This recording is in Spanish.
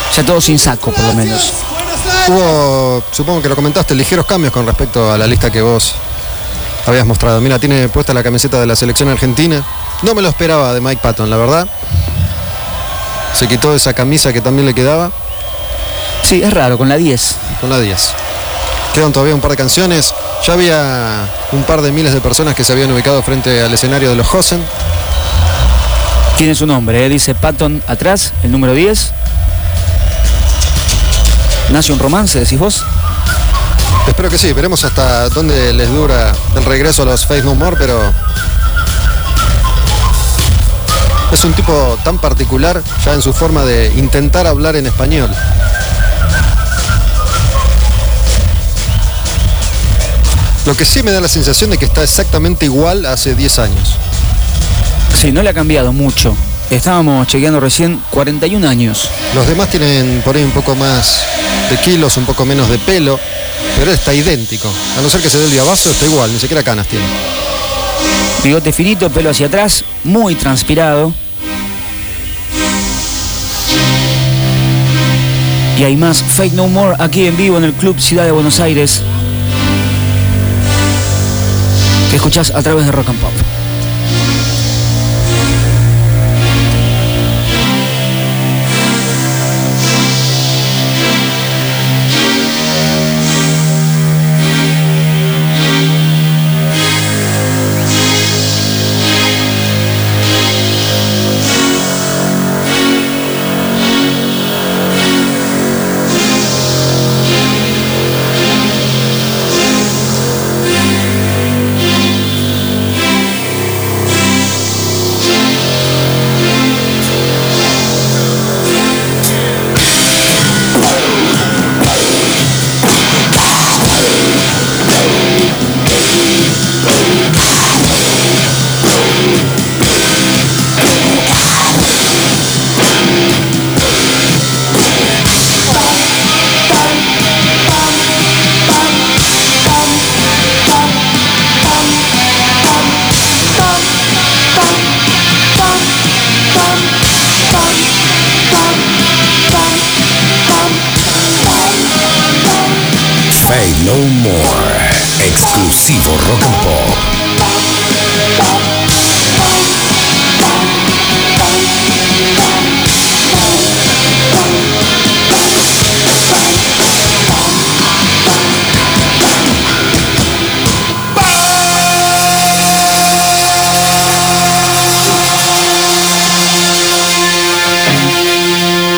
Ya todo sin saco, por lo menos. Hubo, supongo que lo comentaste, ligeros cambios con respecto a la lista que vos habías mostrado. Mira, tiene puesta la camiseta de la selección argentina. No me lo esperaba de Mike Patton, la verdad. Se quitó esa camisa que también le quedaba. Sí, es raro, con la 10. Con la 10. Quedan todavía un par de canciones. Ya había un par de miles de personas que se habían ubicado frente al escenario de los Hosen. Tiene su nombre, dice Patton atrás, el número 10. ¿Nace un romance, decís vos? Espero que sí, veremos hasta dónde les dura el regreso a los Faith No More, pero es un tipo tan particular ya en su forma de intentar hablar en español. Lo que sí me da la sensación de que está exactamente igual a hace 10 años. Sí, no le ha cambiado mucho. Estábamos chequeando recién 41 años. Los demás tienen por ahí un poco más de kilos, un poco menos de pelo, pero está idéntico. A no ser que se dé el diabazo, está igual, ni siquiera canas tiene. Bigote finito, pelo hacia atrás, muy transpirado. Y hay más Faith No More aquí en vivo en el Club Ciudad de Buenos Aires, que escuchás a través de Rock and Pop. Faith No More, exclusivo Rock and Pop.